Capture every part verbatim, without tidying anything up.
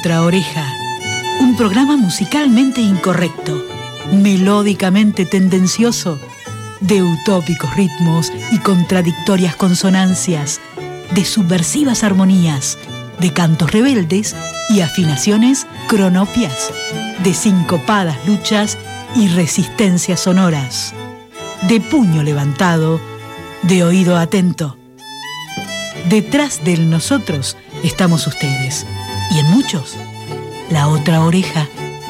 otra oreja. Un programa musicalmente incorrecto, melódicamente tendencioso, de utópicos ritmos y contradictorias consonancias, de subversivas armonías, de cantos rebeldes y afinaciones cronopias, de sincopadas luchas y resistencias sonoras, de puño levantado, de oído atento. Detrás del nosotros estamos ustedes, y en muchos, la otra oreja.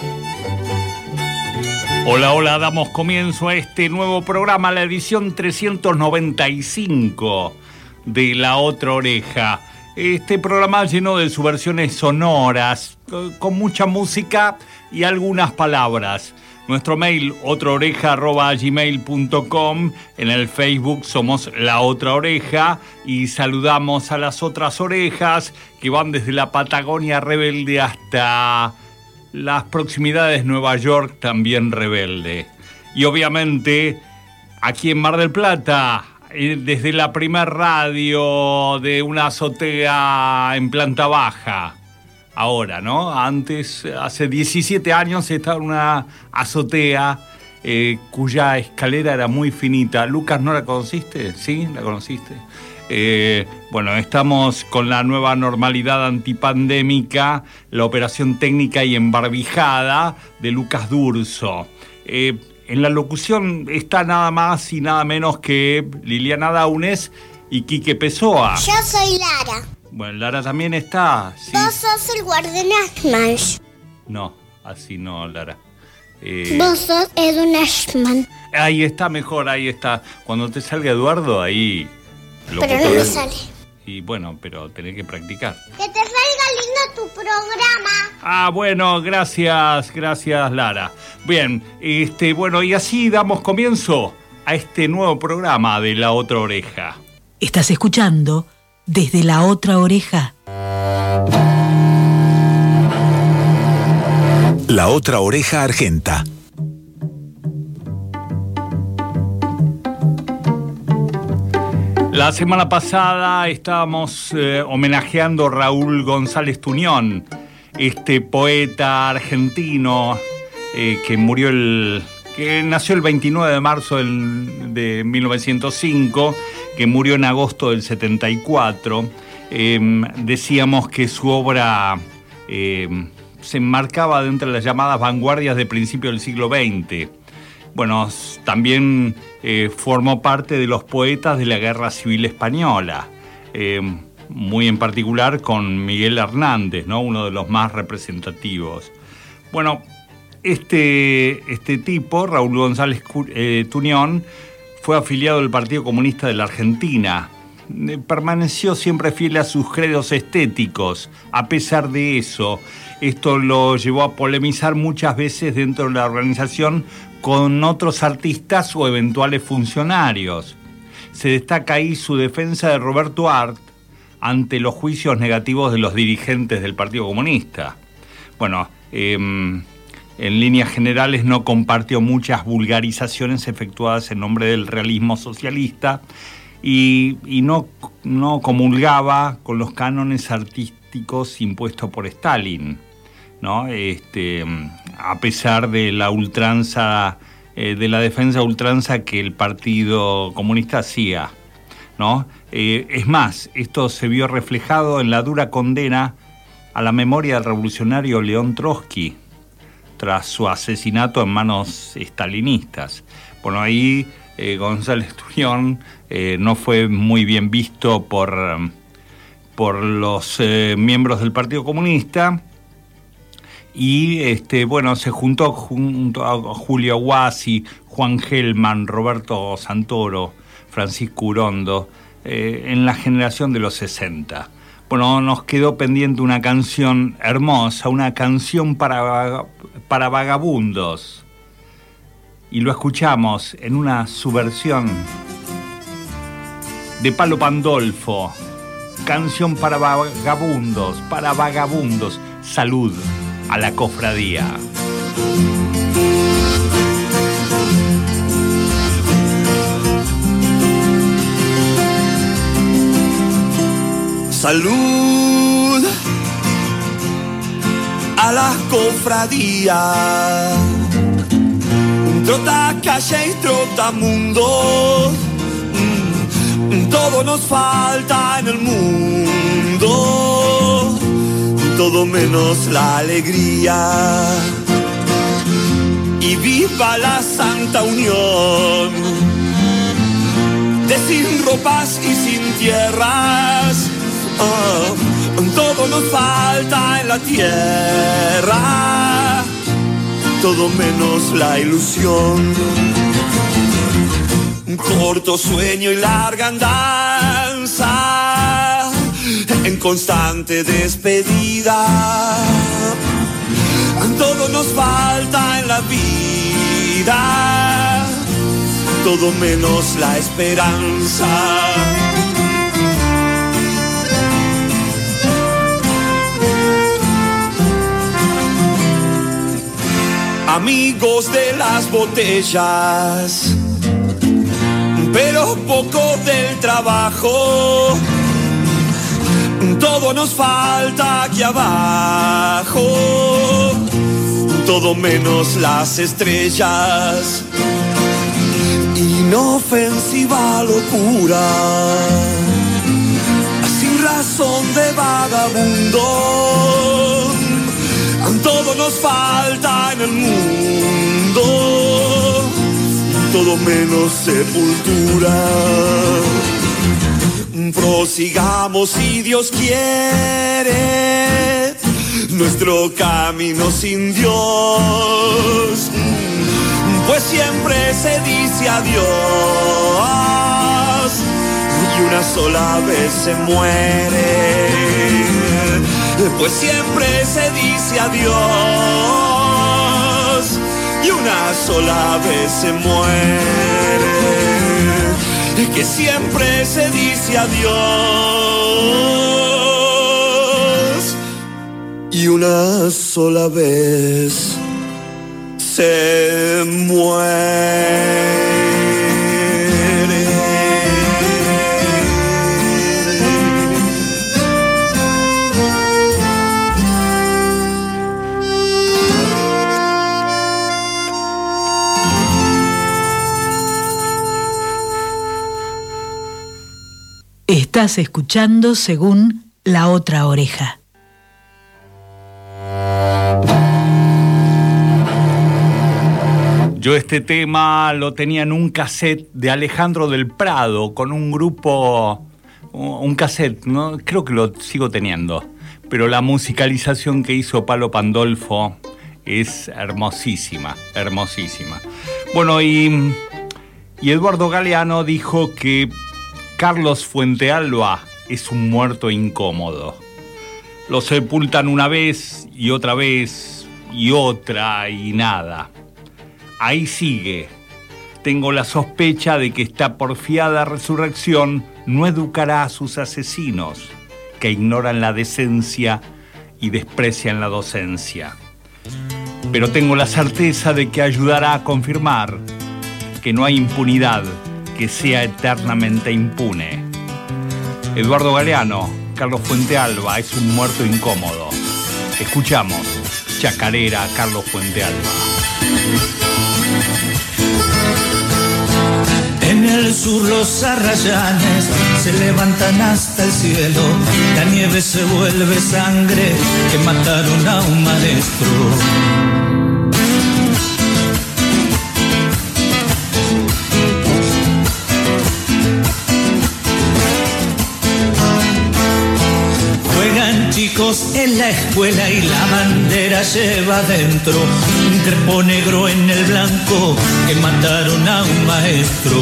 Hola, hola, damos comienzo a este nuevo programa, la edición trescientos noventa y cinco de La Otra Oreja. Este programa lleno de subversiones sonoras, con mucha música y algunas palabras. Nuestro mail, otraoreja arroba gmail punto com. En el Facebook somos La Otra Oreja y saludamos a las otras orejas que van desde la Patagonia rebelde hasta las proximidades de Nueva York, también rebelde. Y obviamente aquí en Mar del Plata, desde la primer radio de una azotea en planta baja. Ahora, ¿no? Antes, hace diecisiete años, estaba en una azotea eh, cuya escalera era muy finita. Lucas, ¿no la conociste? ¿Sí? ¿La conociste? Eh, bueno, estamos con la nueva normalidad antipandémica, la operación técnica y embarbijada de Lucas D'Urso. Eh, en la locución está nada más y nada menos que Liliana Daunes y Quique Pessoa. Yo soy Lara. Bueno, Lara también está. ¿Sí? Vos sos el guardián Ashman. No, así no, Lara. Eh... Vos sos Edwin Ashman. Ahí está mejor, ahí está. Cuando te salga Eduardo, ahí... Pero no me sale. Y bueno, pero tenés que practicar. Que te salga lindo tu programa. Ah, bueno, gracias, gracias, Lara. Bien, este, bueno, y así damos comienzo a este nuevo programa de La Otra Oreja. Estás escuchando Desde la Otra Oreja. La Otra Oreja Argenta. La semana pasada estábamos eh, homenajeando a Raúl González Tuñón, este poeta argentino eh, que murió el... que nació el veintinueve de marzo del, de mil novecientos cinco, que murió en agosto del setenta y cuatro. Eh, decíamos que su obra eh, se enmarcaba dentro de las llamadas vanguardias de principio del siglo veinte. Bueno, también eh, formó parte de los poetas de la Guerra Civil Española, eh, muy en particular con Miguel Hernández, ¿no? Uno de los más representativos. Bueno, Este, este tipo, Raúl González eh, Tuñón, fue afiliado al Partido Comunista de la Argentina. Eh, permaneció siempre fiel a sus credos estéticos. A pesar de eso, esto lo llevó a polemizar muchas veces dentro de la organización con otros artistas o eventuales funcionarios. Se destaca ahí su defensa de Roberto Arlt ante los juicios negativos de los dirigentes del Partido Comunista. Bueno, eh, en líneas generales no compartió muchas vulgarizaciones efectuadas en nombre del realismo socialista y, y no, no comulgaba con los cánones artísticos impuestos por Stalin, ¿no? Este, a pesar de la ultranza, eh, de la defensa ultranza que el Partido Comunista hacía, ¿no? Eh, es más, esto se vio reflejado en la dura condena a la memoria del revolucionario León Trotsky tras su asesinato en manos estalinistas. Bueno, ahí eh, González Tuñón eh, no fue muy bien visto por, por los eh, miembros del Partido Comunista y este, bueno, se juntó junto a Julio Guasi, Juan Gelman, Roberto Santoro, Francisco Urondo, eh, en la generación de los sesenta. Bueno, nos quedó pendiente una canción hermosa, una canción para, para vagabundos. Y lo escuchamos en una subversión de Palo Pandolfo. Canción para vagabundos, para vagabundos. Salud a la cofradía. Salud a la cofradía. Trota calle y trota mundo, todo nos falta en el mundo, todo menos la alegría. Y viva la santa unión, de sin ropas y sin tierras, oh, todo nos falta en la tierra, todo menos la ilusión. Un corto sueño y larga andanza, en constante despedida, todo nos falta en la vida, todo menos la esperanza. Amigos de las botellas, pero poco del trabajo, todo nos falta aquí abajo, todo menos las estrellas. Inofensiva locura, sin razón de vagabundo, todo nos falta en el mundo, todo menos sepultura. Prosigamos si Dios quiere nuestro camino sin Dios, pues siempre se dice adiós y una sola vez se muere, pues siempre se dice adiós y una sola vez se muere, que siempre se dice adiós y una sola vez se muere. Estás escuchando Según la Otra Oreja. Yo este tema lo tenía en un cassette de Alejandro del Prado, con un grupo, un cassette, ¿no? Creo que lo sigo teniendo, pero la musicalización que hizo Palo Pandolfo es hermosísima, hermosísima. Bueno, y, y Eduardo Galeano dijo que Carlos Fuentealba es un muerto incómodo. Lo sepultan una vez y otra vez y otra y nada. Ahí sigue. Tengo la sospecha de que esta porfiada resurrección no educará a sus asesinos, que ignoran la decencia y desprecian la docencia. Pero tengo la certeza de que ayudará a confirmar que no hay impunidad que sea eternamente impune. Eduardo Galeano, Carlos Fuentealba es un muerto incómodo. Escuchamos Chacarera, Carlos Fuentealba. En el sur los arrayanes se levantan hasta el cielo, la nieve se vuelve sangre que mataron a un maestro. Chicos en la escuela y la bandera lleva dentro un crepo negro en el blanco que mataron a un maestro.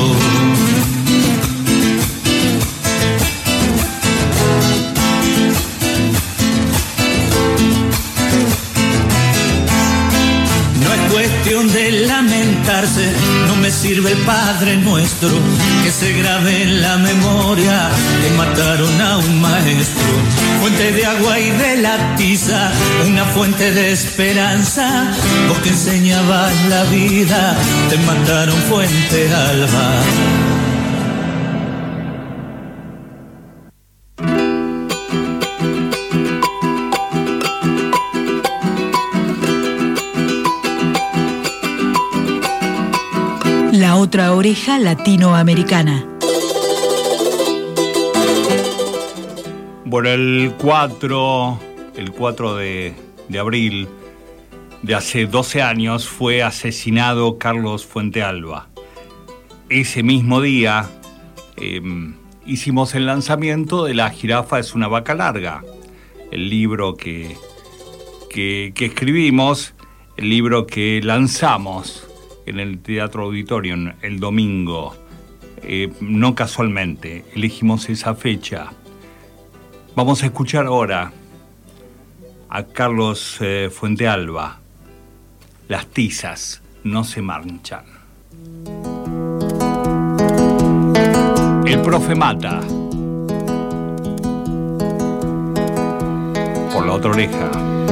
No es cuestión de lamentarse, no me sirve el Padre Nuestro, que se grabe en la memoria que mataron a un maestro. Fuente de agua y de la tiza, una fuente de esperanza, vos que enseñabas la vida, te mataron Fuentealba. otra oreja latinoamericana. Bueno, el cuatro, el cuatro de, de abril de hace doce años fue asesinado Carlos Fuentealba. Ese mismo día eh, hicimos el lanzamiento de La jirafa es una vaca larga, el libro que, que, que escribimos, el libro que lanzamos en el Teatro Auditorium el domingo. Eh, no casualmente, elegimos esa fecha. Vamos a escuchar ahora a Carlos eh, Fuentealba. Las tizas no se manchan. El profe mata. Por la otra oreja.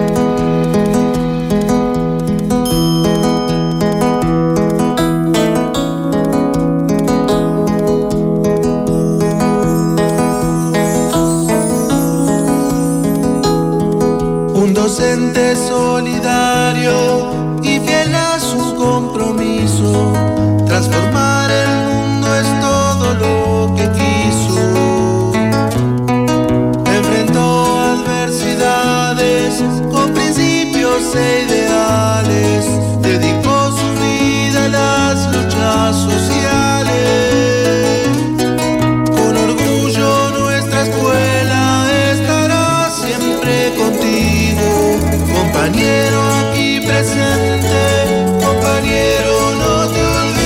Un docente solidario y fiel a su compromiso, transformar el mundo es todo lo que quiso. Enfrentó adversidades con principios e ideales, dedicó su vida a las luchas sociales. Con orgullo nuestra escuela estará siempre contigo, compañero aquí presente, compañero no te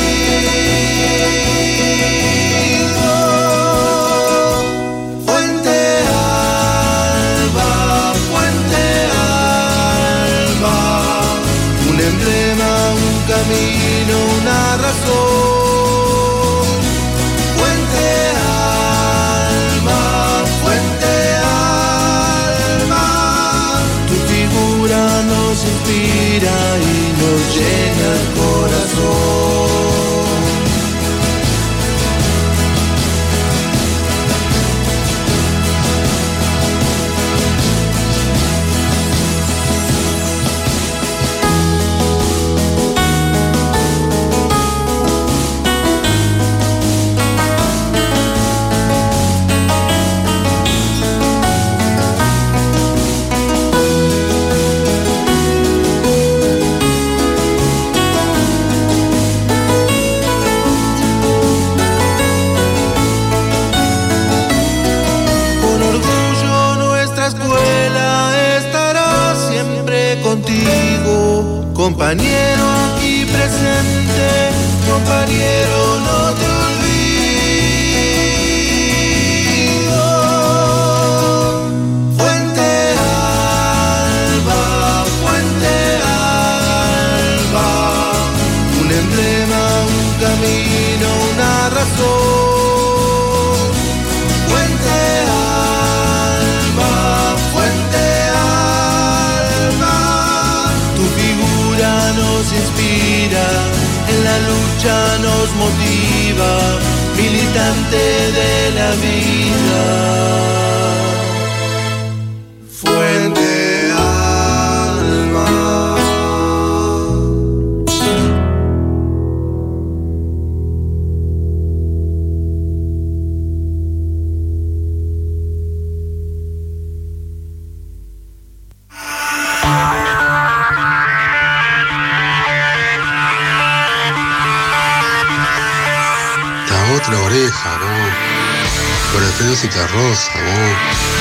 olvido. Fuente Alba, Fuente Alba, un emblema, un camino, una razón. Fuente Alba, Fuente Alba, tu figura nos inspira y nos llena el corazón. Con orgullo nuestra escuela estará siempre contigo, compañero aquí presente, compañero no te olvido. Fuente Alba, Fuente Alba, un emblema, un camino, una razón. Fuente Alba, Fuente Alba, tu figura nos inspira, en la lucha nos motiva, militante de la vida. Fuente Alba. La otra oreja, vos. Por el Música Rosa, vos.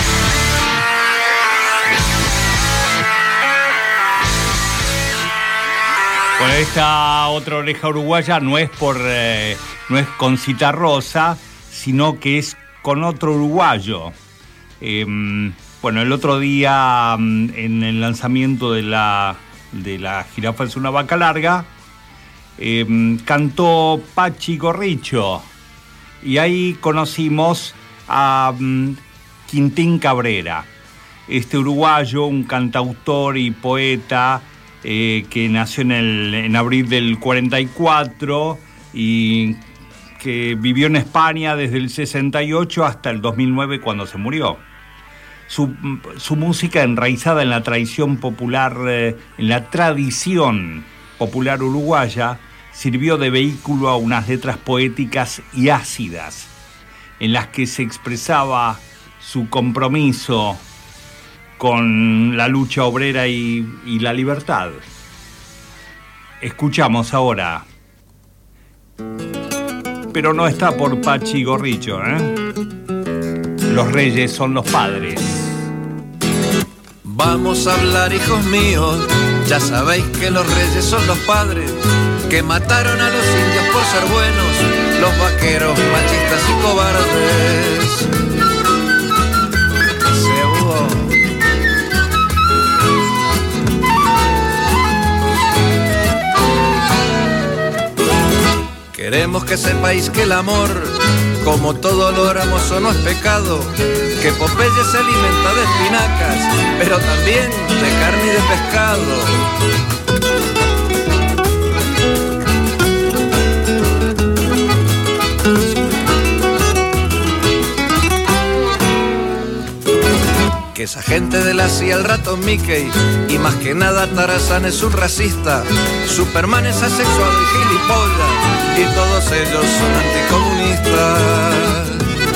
Bueno, esta otra oreja uruguaya no es por eh, no es con Cita Rosa, sino que es con otro uruguayo. Eh, bueno, el otro día en el lanzamiento de la de la jirafa es una vaca larga, eh, cantó Pachi Gorricho y ahí conocimos a um, Quintín Cabrera, este uruguayo, un cantautor y poeta eh, que nació en, el, en abril del cuarenta y cuatro y que vivió en España desde el sesenta y ocho hasta el dos mil nueve cuando se murió. Su, su música enraizada en la tradición popular, eh, en la tradición popular uruguaya, sirvió de vehículo a unas letras poéticas y ácidas, en las que se expresaba su compromiso con la lucha obrera y, y la libertad. Escuchamos ahora, pero no está por Pachi Gorricho, ¿eh? Los reyes son los padres. Vamos a hablar, hijos míos, ya sabéis que los reyes son los padres, que mataron a los indios por ser buenos, los vaqueros machistas y cobardes. Se hubo. Queremos que sepáis que el amor, como todo lo hermoso, no es pecado, que Popeye se alimenta de espinacas, pero también de carne y de pescado. Que esa gente de la C I A, el ratón Mickey y más que nada Tarzán es un racista, Superman es asexual y gilipollas, y todos ellos son anticomunistas.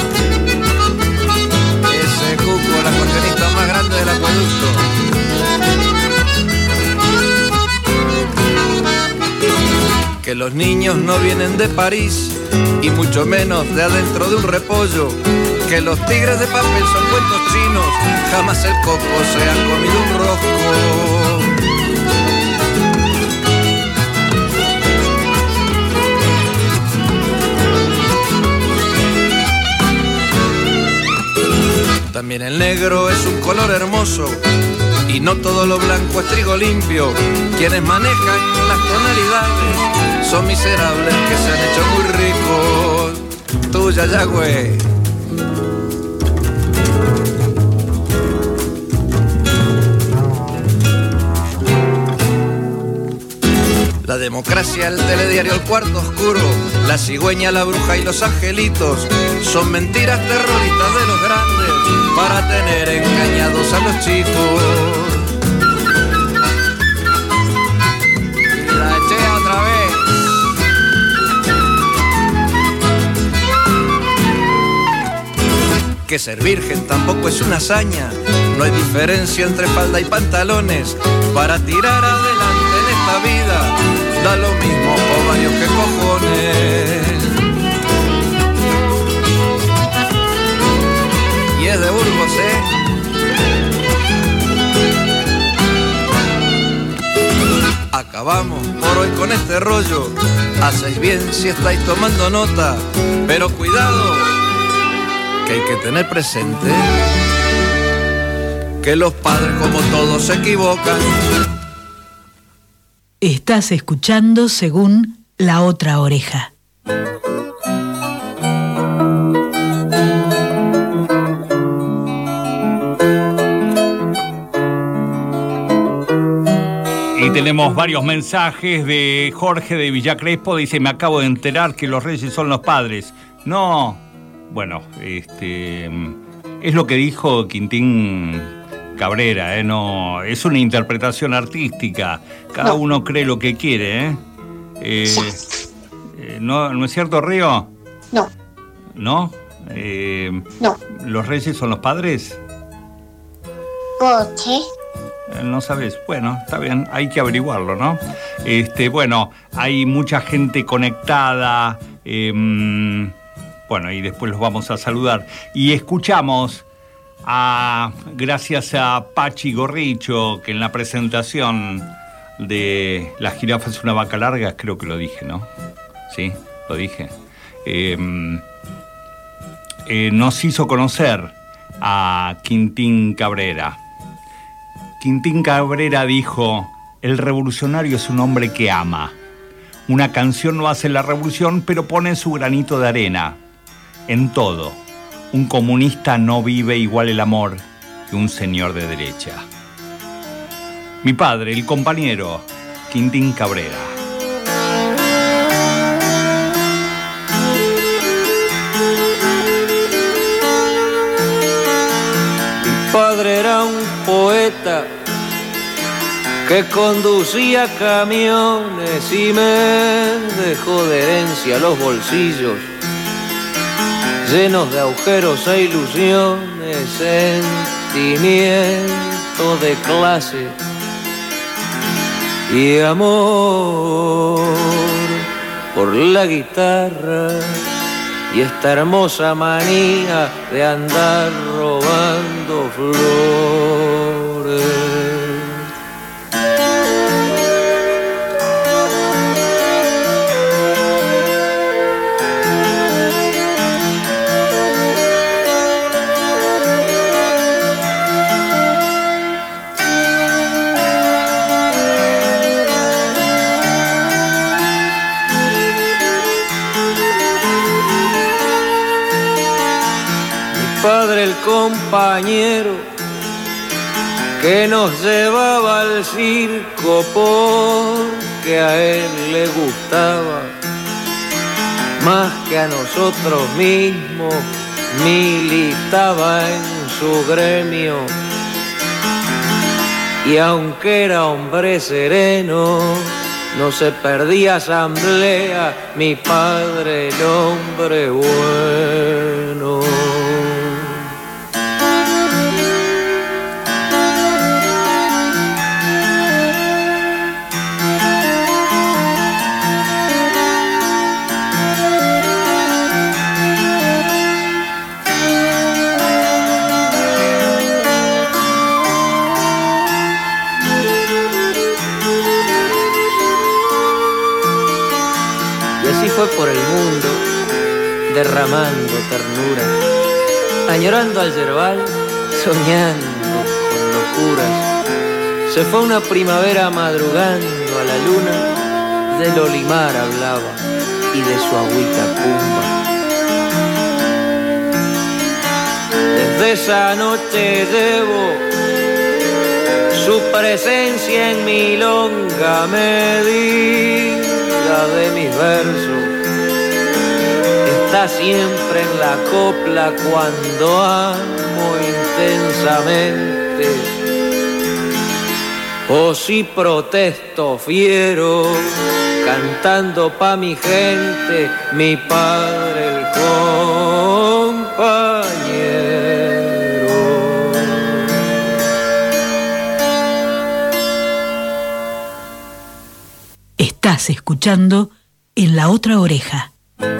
Ese cuco, la cuartelista más grande del acueducto. Que los niños no vienen de París y mucho menos de adentro de un repollo, que los tigres de papel son cuentos chinos, jamás el coco se ha comido un rosco. También el negro es un color hermoso y no todo lo blanco es trigo limpio. Quienes manejan las tonalidades son miserables que se han hecho muy ricos. Tuya, ya, güey. La democracia, el telediario, el cuarto oscuro, la cigüeña, la bruja y los angelitos son mentiras terroristas de los grandes para tener engañados a los chicos. Y la eché otra vez. Que ser virgen tampoco es una hazaña, no hay diferencia entre falda y pantalones para tirar adelante en esta vida. Da lo mismo ovarios que cojones. Y es de Burgos, ¿eh? Acabamos por hoy con este rollo. Hacéis bien si estáis tomando nota, pero cuidado, que hay que tener presente que los padres como todos se equivocan. Estás escuchando Según la Otra Oreja. Y tenemos varios mensajes de Jorge de Villa Crespo. Dice, me acabo de enterar que los reyes son los padres. No, bueno, este es lo que dijo Quintín Cabrera, ¿eh? No, es una interpretación artística. Cada no. uno cree lo que quiere, ¿eh? eh, eh ¿no, ¿No es cierto, Río? No. ¿No? Eh, no. ¿Los reyes son los padres? ¿Por qué? Eh, no sabes. Bueno, está bien, hay que averiguarlo, ¿no? Este, bueno, hay mucha gente conectada. Eh, bueno, y después los vamos a saludar. Y escuchamos... A, gracias a Pachi Gorricho, que en la presentación de La jirafa es una vaca larga, creo que lo dije, ¿no? Sí, lo dije. Eh, eh, nos hizo conocer a Quintín Cabrera. Quintín Cabrera dijo, el revolucionario es un hombre que ama. Una canción no hace la revolución, pero pone su granito de arena en todo. Un comunista no vive igual el amor que un señor de derecha. Mi padre, el compañero, Quintín Cabrera. Mi padre era un poeta que conducía camiones y me dejó de herencia los bolsillos llenos de agujeros e ilusiones, sentimiento de clase y amor por la guitarra y esta hermosa manía de andar robando flores. Padre el compañero que nos llevaba al circo porque a él le gustaba más que a nosotros mismos, militaba en su gremio y aunque era hombre sereno no se perdía asamblea, mi padre el hombre bueno. Fue por el mundo, derramando ternura, añorando al yerbal, soñando con locuras. Se fue una primavera madrugando a la luna, del olimar hablaba y de su agüita pumba. Desde esa noche llevo su presencia en mi longa medida de mis versos. Está siempre en la copla cuando amo intensamente. O si protesto fiero, cantando pa' mi gente, mi padre el compañero. Estás escuchando En la Otra Oreja.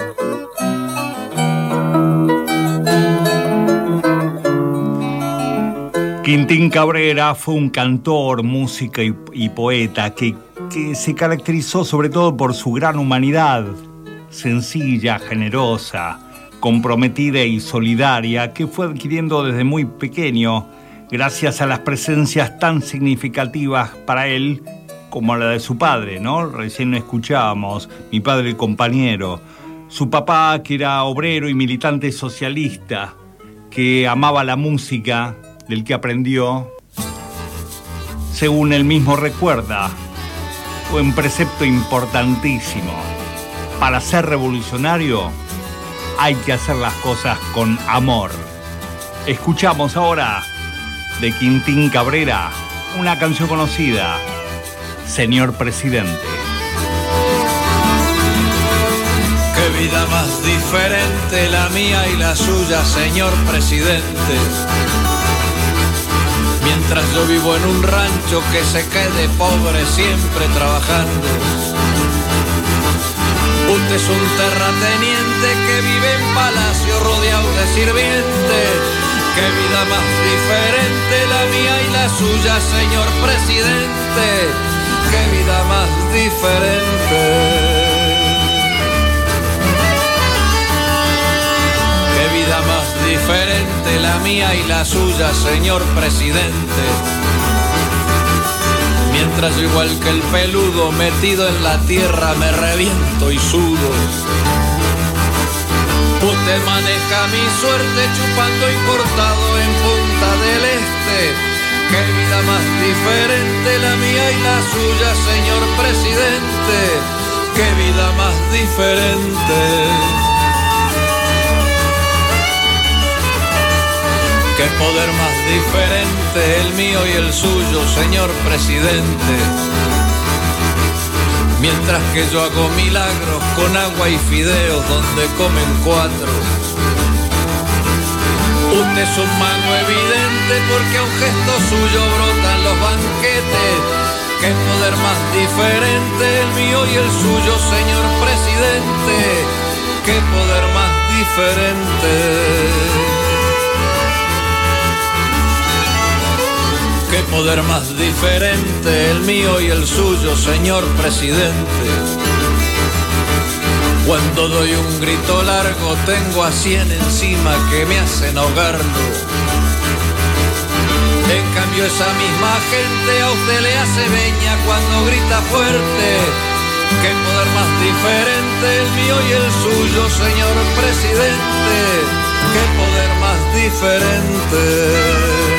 Quintín Cabrera fue un cantor, músico y, y poeta que, que se caracterizó sobre todo por su gran humanidad, sencilla, generosa, comprometida y solidaria, que fue adquiriendo desde muy pequeño gracias a las presencias tan significativas para él como la de su padre, ¿no? Recién escuchábamos, mi padre el compañero, su papá que era obrero y militante socialista, que amaba la música, del que aprendió, según él mismo recuerda, fue un precepto importantísimo. Para ser revolucionario hay que hacer las cosas con amor. Escuchamos ahora de Quintín Cabrera una canción conocida, Señor Presidente. Qué vida más diferente la mía y la suya, señor presidente. Mientras yo vivo en un rancho que se quede pobre siempre trabajando. Usted es un terrateniente que vive en palacio rodeado de sirvientes. Qué vida más diferente la mía y la suya, señor presidente. Qué vida más diferente. Qué vida más diferente la mía y la suya, señor presidente. Mientras yo igual que el peludo metido en la tierra me reviento y sudo. Usted maneja mi suerte chupando importado en Punta del Este. Qué vida más diferente la mía y la suya, señor presidente. Qué vida más diferente. Qué poder más diferente el mío y el suyo, señor presidente. Mientras que yo hago milagros con agua y fideos donde comen cuatro. Usted es un mago evidente porque a un gesto suyo brotan los banquetes. Qué poder más diferente el mío y el suyo, señor presidente. Qué poder más diferente. Qué poder más diferente el mío y el suyo, señor presidente. Cuando doy un grito largo tengo a cien encima que me hacen ahogarlo. En cambio esa misma gente a usted le hace veña cuando grita fuerte. Qué poder más diferente el mío y el suyo, señor presidente. Qué poder más diferente.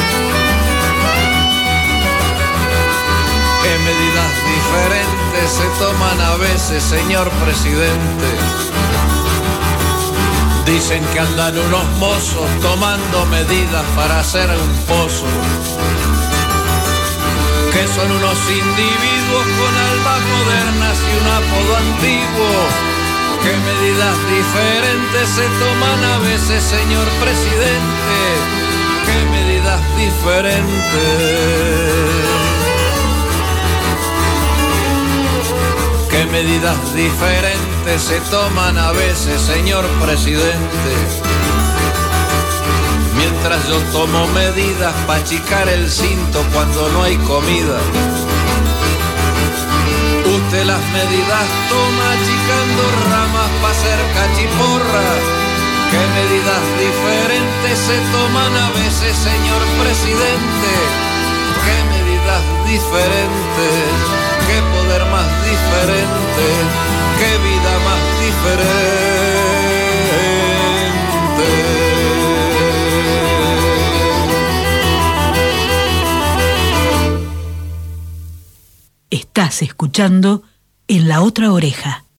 Qué medidas diferentes se toman a veces, señor presidente. Dicen que andan unos mozos tomando medidas para hacer un pozo. Que son unos individuos con almas modernas y un apodo antiguo. Qué medidas diferentes se toman a veces, señor presidente. Qué medidas diferentes. Qué medidas diferentes se toman a veces, señor presidente. Mientras yo tomo medidas para achicar el cinto cuando no hay comida. Usted las medidas toma achicando ramas para hacer cachiporra. Qué medidas diferentes se toman a veces, señor presidente. Qué medidas diferentes. Qué poder más diferente, qué vida más diferente. Estás escuchando En la Otra Oreja.